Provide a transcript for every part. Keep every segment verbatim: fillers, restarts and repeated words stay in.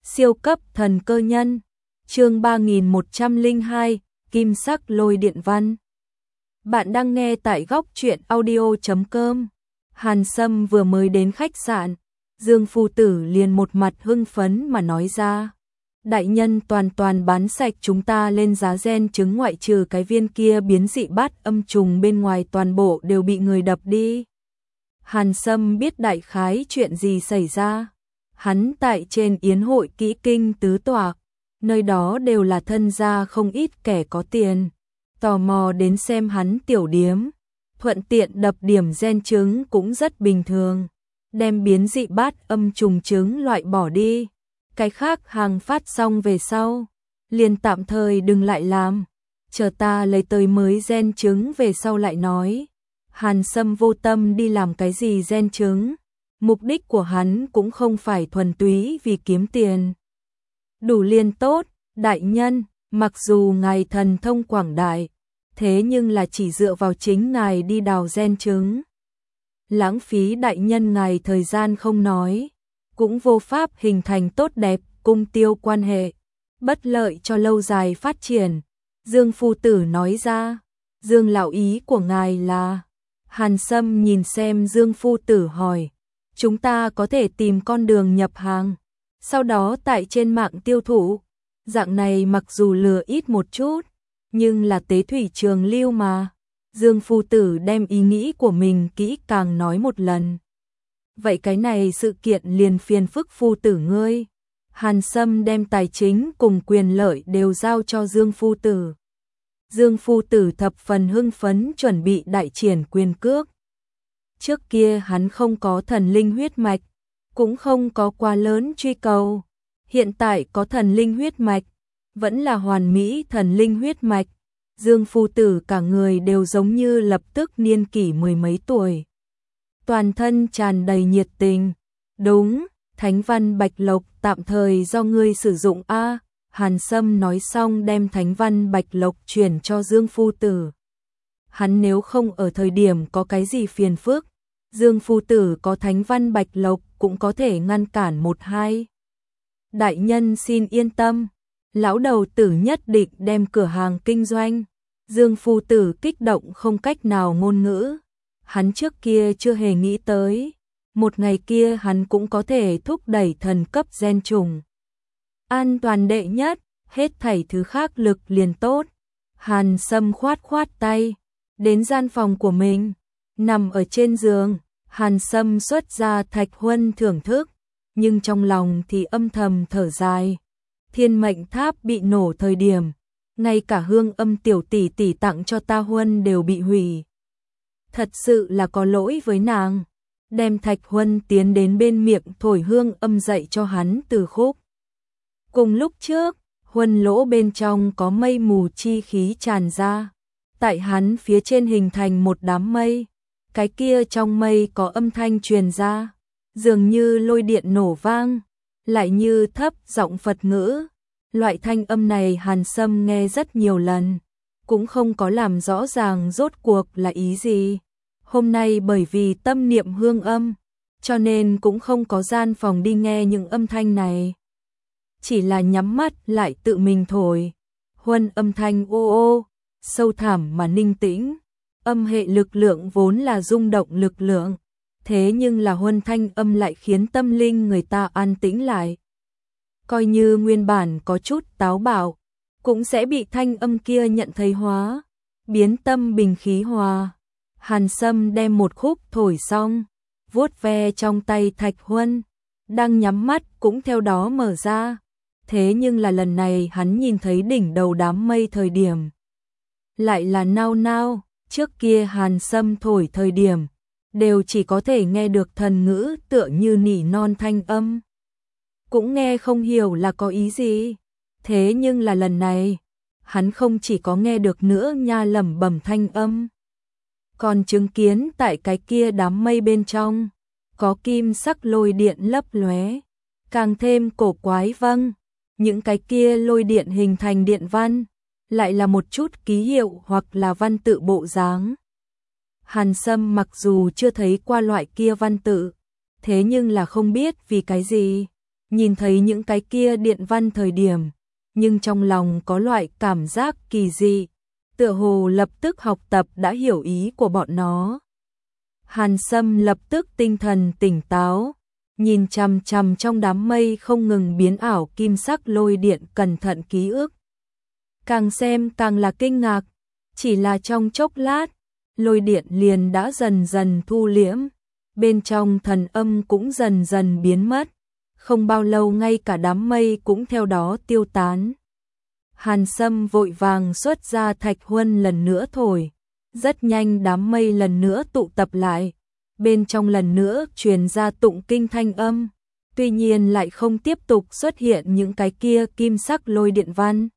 Siêu cấp thần cơ nhân, chương ba nghìn một trăm lẻ hai, Kim sắc lôi điện văn. Bạn đang nghe tại góc truyện audio chấm com. Hàn Sâm vừa mới đến khách sạn, Dương Phu Tử liền một mặt hưng phấn mà nói ra. Đại nhân toàn toàn bán sạch chúng ta lên giá gen trứng, ngoại trừ cái viên kia biến dị bát âm trùng bên ngoài toàn bộ đều bị người đập đi. Hàn Sâm biết đại khái chuyện gì xảy ra. Hắn tại trên yến hội kỹ kinh tứ tọa, nơi đó đều là thân gia không ít kẻ có tiền, tò mò đến xem hắn tiểu điếm, thuận tiện đập điểm gen trứng cũng rất bình thường, đem biến dị bát âm trùng trứng loại bỏ đi, cái khác hàng phát xong về sau, liền tạm thời đừng lại làm, chờ ta lấy tới mới gen trứng về sau lại nói. Hàn Sâm vô tâm đi làm cái gì gen trứng. Mục đích của hắn cũng không phải thuần túy vì kiếm tiền. Đủ liền tốt, đại nhân, mặc dù ngài thần thông quảng đại, thế nhưng là chỉ dựa vào chính ngài đi đào gen trứng. Lãng phí đại nhân ngài thời gian không nói, cũng vô pháp hình thành tốt đẹp cung tiêu quan hệ, bất lợi cho lâu dài phát triển. Dương Phu Tử nói ra, Dương lão ý của ngài là... Hàn Sâm nhìn xem Dương Phu Tử hỏi. Chúng ta có thể tìm con đường nhập hàng, sau đó tại trên mạng tiêu thụ. Dạng này mặc dù lừa ít một chút, nhưng là tế thủy trường lưu mà. Dương Phu Tử đem ý nghĩ của mình kỹ càng nói một lần. Vậy cái này sự kiện liền phiền phức Phu Tử ngươi. Hàn Sâm đem tài chính cùng quyền lợi đều giao cho Dương Phu Tử. Dương Phu Tử thập phần hưng phấn chuẩn bị đại triển quyền cước. Trước kia hắn không có thần linh huyết mạch, cũng không có quá lớn truy cầu. Hiện tại có thần linh huyết mạch, vẫn là hoàn mỹ thần linh huyết mạch. Dương Phu Tử cả người đều giống như lập tức niên kỷ mười mấy tuổi. Toàn thân tràn đầy nhiệt tình. Đúng, Thánh văn Bạch Lộc tạm thời do ngươi sử dụng a. Hàn Sâm nói xong đem Thánh văn Bạch Lộc chuyển cho Dương Phu Tử. Hắn nếu không ở thời điểm có cái gì phiền phức, Dương Phu Tử có Thánh văn Bạch Lộc cũng có thể ngăn cản một hai. Đại nhân xin yên tâm, lão đầu tử nhất định đem cửa hàng kinh doanh. Dương Phu Tử kích động không cách nào ngôn ngữ. Hắn trước kia chưa hề nghĩ tới, một ngày kia hắn cũng có thể thúc đẩy thần cấp gen trùng. An toàn đệ nhất, hết thảy thứ khác lực liền tốt. Hàn Sâm khoát khoát tay, đến gian phòng của mình, nằm ở trên giường. Hàn Sâm xuất ra thạch huân thưởng thức, nhưng trong lòng thì âm thầm thở dài. Thiên mệnh tháp bị nổ thời điểm, ngay cả hương âm tiểu tỷ tỷ tặng cho ta huân đều bị hủy. Thật sự là có lỗi với nàng. Đem thạch huân tiến đến bên miệng thổi hương âm dạy cho hắn từ khúc. Cùng lúc trước, huân lỗ bên trong có mây mù chi khí tràn ra, tại hắn phía trên hình thành một đám mây. Cái kia trong mây có âm thanh truyền ra, dường như lôi điện nổ vang, lại như thấp giọng Phật ngữ. Loại thanh âm này Hàn Sâm nghe rất nhiều lần, cũng không có làm rõ ràng rốt cuộc là ý gì. Hôm nay bởi vì tâm niệm hương âm, cho nên cũng không có gian phòng đi nghe những âm thanh này. Chỉ là nhắm mắt lại tự mình thổi. Huân âm thanh ô ô, sâu thẳm mà ninh tĩnh. Âm hệ lực lượng vốn là rung động lực lượng, thế nhưng là huân thanh âm lại khiến tâm linh người ta an tĩnh lại. Coi như nguyên bản có chút táo bạo, cũng sẽ bị thanh âm kia nhận thấy hóa, biến tâm bình khí hòa. Hàn Sâm đem một khúc thổi xong, vuốt ve trong tay thạch huân, đang nhắm mắt cũng theo đó mở ra. Thế nhưng là lần này hắn nhìn thấy đỉnh đầu đám mây thời điểm, lại là nao nao. Trước kia Hàn Sâm thổi thời điểm, đều chỉ có thể nghe được thần ngữ tựa như nỉ non thanh âm. Cũng nghe không hiểu là có ý gì. Thế nhưng là lần này, hắn không chỉ có nghe được nữa nha lẩm bẩm thanh âm, còn chứng kiến tại cái kia đám mây bên trong, có kim sắc lôi điện lấp lóe, càng thêm cổ quái. Vâng, những cái kia lôi điện hình thành điện văn, lại là một chút ký hiệu hoặc là văn tự bộ dáng. Hàn Sâm mặc dù chưa thấy qua loại kia văn tự, thế nhưng là không biết vì cái gì, nhìn thấy những cái kia điện văn thời điểm, nhưng trong lòng có loại cảm giác kỳ dị, tựa hồ lập tức học tập đã hiểu ý của bọn nó. Hàn Sâm lập tức tinh thần tỉnh táo, nhìn chằm chằm trong đám mây không ngừng biến ảo kim sắc lôi điện cẩn thận ký ức. Càng xem càng là kinh ngạc, chỉ là trong chốc lát, lôi điện liền đã dần dần thu liễm, bên trong thần âm cũng dần dần biến mất, không bao lâu ngay cả đám mây cũng theo đó tiêu tán. Hàn Sâm vội vàng xuất ra thạch huân lần nữa thổi, rất nhanh đám mây lần nữa tụ tập lại, bên trong lần nữa truyền ra tụng kinh thanh âm, tuy nhiên lại không tiếp tục xuất hiện những cái kia kim sắc lôi điện văn.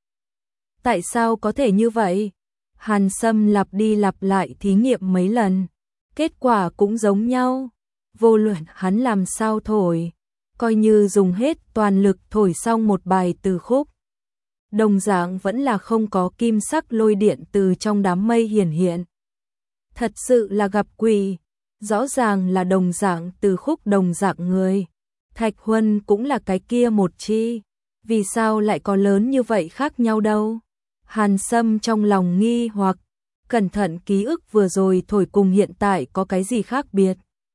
Tại sao có thể như vậy? Hàn Sâm lặp đi lặp lại thí nghiệm mấy lần, kết quả cũng giống nhau, vô luận hắn làm sao thổi, coi như dùng hết toàn lực thổi xong một bài từ khúc, đồng dạng vẫn là không có kim sắc lôi điện từ trong đám mây hiển hiện. Thật sự là gặp quỷ, rõ ràng là đồng dạng từ khúc đồng dạng người. Thạch huân cũng là cái kia một chi, vì sao lại có lớn như vậy khác nhau đâu? Hàn Sâm trong lòng nghi hoặc, cẩn thận ký ức vừa rồi thổi cùng hiện tại có cái gì khác biệt.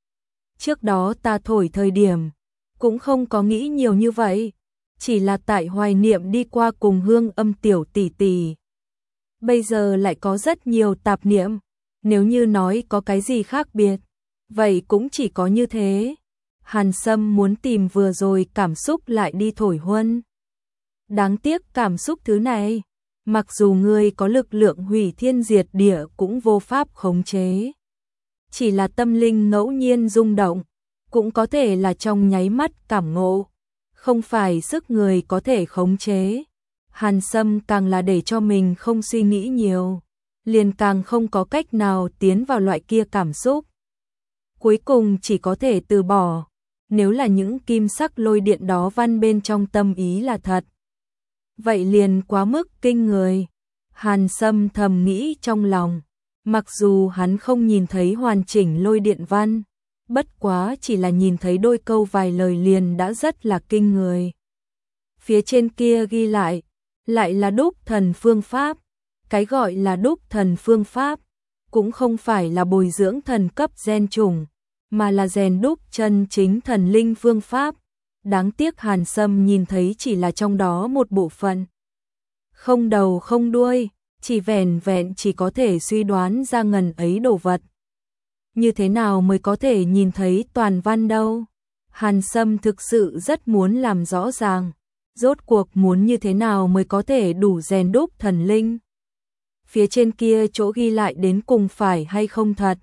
Trước đó ta thổi thời điểm, cũng không có nghĩ nhiều như vậy, chỉ là tại hoài niệm đi qua cùng hương âm tiểu tỷ tỷ. Bây giờ lại có rất nhiều tạp niệm, nếu như nói có cái gì khác biệt, vậy cũng chỉ có như thế. Hàn Sâm muốn tìm vừa rồi cảm xúc lại đi thổi huân. Đáng tiếc cảm xúc thứ này, mặc dù ngươi có lực lượng hủy thiên diệt địa cũng vô pháp khống chế. Chỉ là tâm linh ngẫu nhiên rung động, cũng có thể là trong nháy mắt cảm ngộ, không phải sức người có thể khống chế. Hàn Sâm càng là để cho mình không suy nghĩ nhiều, liền càng không có cách nào tiến vào loại kia cảm xúc. Cuối cùng chỉ có thể từ bỏ, nếu là những kim sắc lôi điện đó văn bên trong tâm ý là thật, vậy liền quá mức kinh người. Hàn Sâm thầm nghĩ trong lòng, mặc dù hắn không nhìn thấy hoàn chỉnh lôi điện văn, bất quá chỉ là nhìn thấy đôi câu vài lời liền đã rất là kinh người. Phía trên kia ghi lại, lại là đúc thần phương pháp. Cái gọi là đúc thần phương pháp, cũng không phải là bồi dưỡng thần cấp gen chủng, mà là rèn đúc chân chính thần linh phương pháp. Đáng tiếc Hàn Sâm nhìn thấy chỉ là trong đó một bộ phận. Không đầu không đuôi, chỉ vẻn vẹn chỉ có thể suy đoán ra ngần ấy đồ vật. Như thế nào mới có thể nhìn thấy toàn văn đâu? Hàn Sâm thực sự rất muốn làm rõ ràng, rốt cuộc muốn như thế nào mới có thể đủ rèn đúc thần linh. Phía trên kia chỗ ghi lại đến cùng phải hay không thật.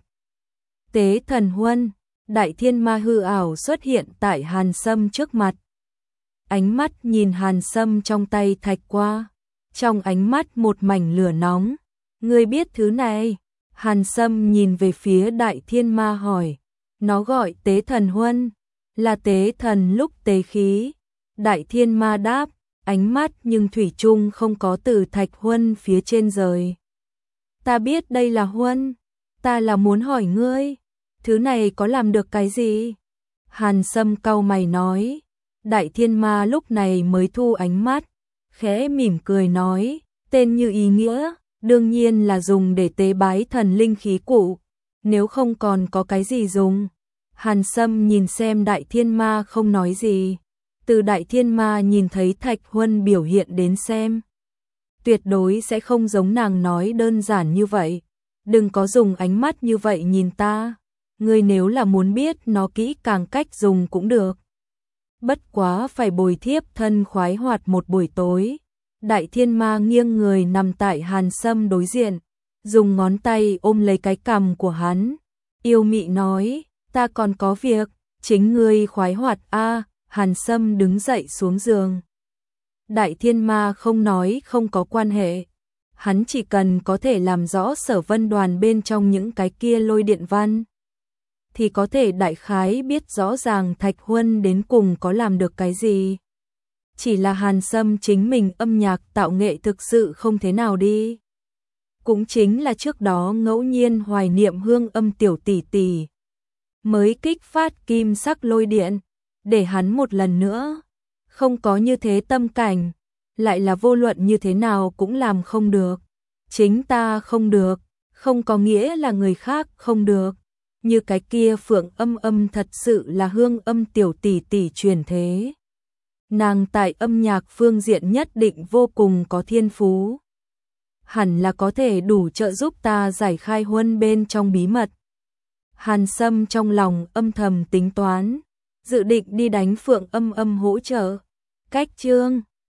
Tế thần huân, đại thiên ma hư ảo xuất hiện tại Hàn Sâm trước mặt. Ánh mắt nhìn Hàn Sâm trong tay thạch qua, trong ánh mắt một mảnh lửa nóng. Ngươi biết thứ này? Hàn Sâm nhìn về phía đại thiên ma hỏi. Nó gọi tế thần huân, là tế thần lúc tế khí. Đại thiên ma đáp, ánh mắt nhưng thủy chung không có từ thạch huân phía trên rời. Ta biết đây là huân, ta là muốn hỏi ngươi, thứ này có làm được cái gì? Hàn Sâm cau mày nói. Đại thiên ma lúc này mới thu ánh mắt, khẽ mỉm cười nói, tên như ý nghĩa, đương nhiên là dùng để tế bái thần linh khí cụ, nếu không còn có cái gì dùng. Hàn Sâm nhìn xem đại thiên ma không nói gì, từ đại thiên ma nhìn thấy thạch huân biểu hiện đến xem, tuyệt đối sẽ không giống nàng nói đơn giản như vậy. Đừng có dùng ánh mắt như vậy nhìn ta, ngươi nếu là muốn biết nó kỹ càng cách dùng cũng được. Bất quá phải bồi thiếp thân khoái hoạt một buổi tối. Đại thiên ma nghiêng người nằm tại Hàn Sâm đối diện, dùng ngón tay ôm lấy cái cằm của hắn, yêu mị nói, ta còn có việc, chính ngươi khoái hoạt a. Hàn Sâm đứng dậy xuống giường. Đại thiên ma không nói không có quan hệ, hắn chỉ cần có thể làm rõ Sở Vân Đoàn bên trong những cái kia lôi điện văn, thì có thể đại khái biết rõ ràng thạch huân đến cùng có làm được cái gì. Chỉ là Hàn Sâm chính mình âm nhạc tạo nghệ thực sự không thế nào đi. Cũng chính là trước đó ngẫu nhiên hoài niệm hương âm tiểu tỷ tỷ, mới kích phát kim sắc lôi điện, để hắn một lần nữa Không có như thế tâm cảnh, lại là vô luận như thế nào cũng làm không được. Chính ta không được, không có nghĩa là người khác không được. Như cái kia Phượng Âm Âm thật sự là Hương Âm tiểu tỷ tỷ truyền thế. Nàng tại âm nhạc phương diện nhất định vô cùng có thiên phú. Hẳn là có thể đủ trợ giúp ta giải khai huân bên trong bí mật. Hàn Sâm trong lòng âm thầm tính toán, dự định đi đánh Phượng Âm Âm hỗ trợ. Cách chương